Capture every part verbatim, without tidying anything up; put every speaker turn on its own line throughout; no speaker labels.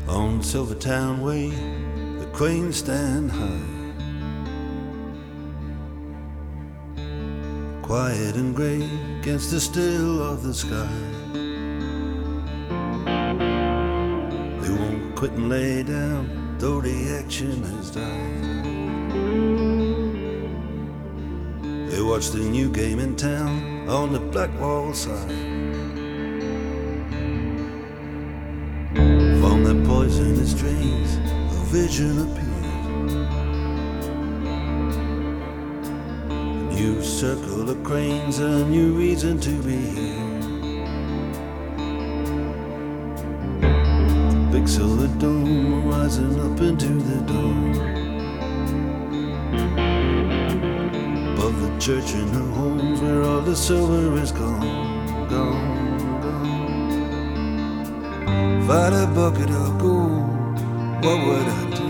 On Silvertown Way, the cranes stand high, quiet and grey against the still of the sky. They won't quit and lay down, though the action has died. They watch the new game in town on the Blackwall side. From their poisonous dreams, a vision appeared. A new circle of cranes, a new reason to be here. A big silver dome rising up into the dawn. Above the church and the homes where all the silver is gone, gone. If I had a bucket of gold, what would I do?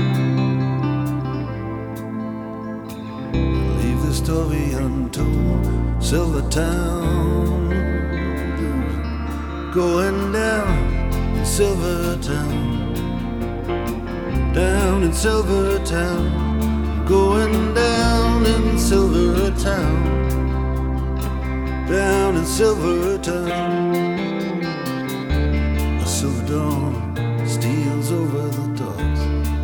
Leave the story untold. Silvertown blues, going down in Silvertown, down in Silvertown, going down in Silvertown, down in Silvertown. Silver dawn steals over the docks.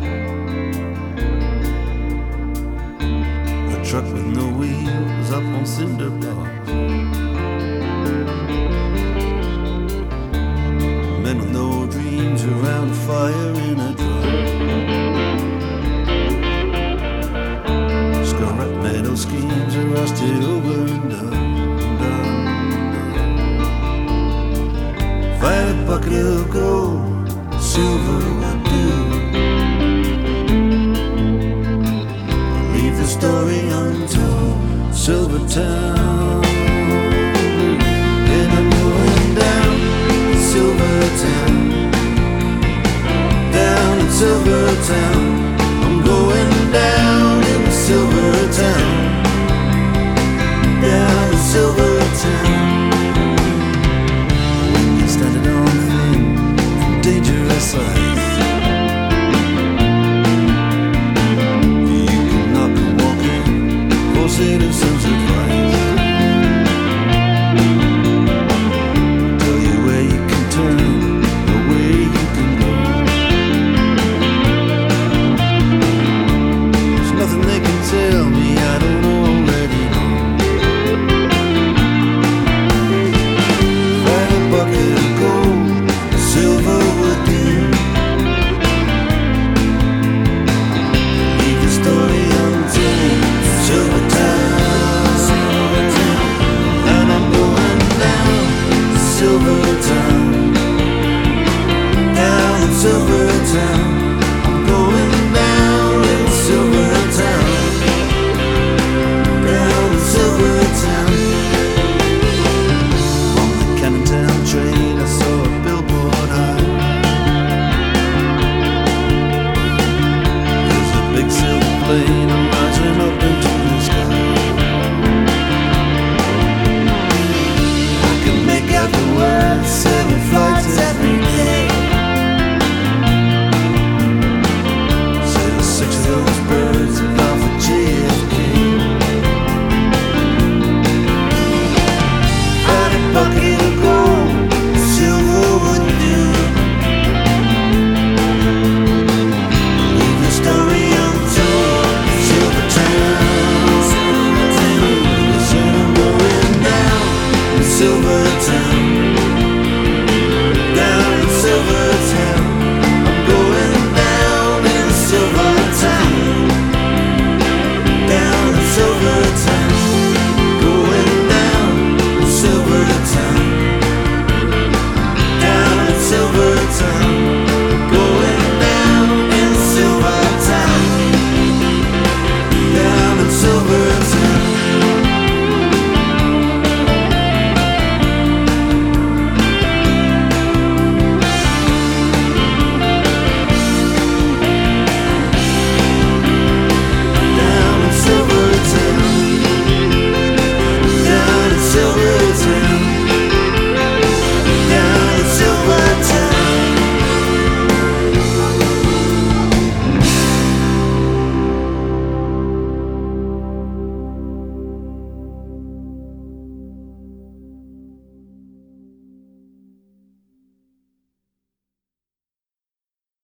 A truck with no wheels up on cinder blocks. Men with no dreams around a fire in a truck. Scarlet meadow schemes are rusted over and done. If I had a bucket of gold, silver would do. Leave the story untold. Silvertown, and I'm going down in Silvertown, down in Silvertown. I'm going down in Silvertown, down in Silvertown. Started on thin, from dangerous ice. You can knock and walk in for citizens' advice. Tell you where you can turn, or where you can go. There's nothing they can tell me I don't already know. If I had a bucket of gold, silver would do. Leave the story untold. Silvertown, Silvertown, and I'm going down Silvertown, down in Silvertown.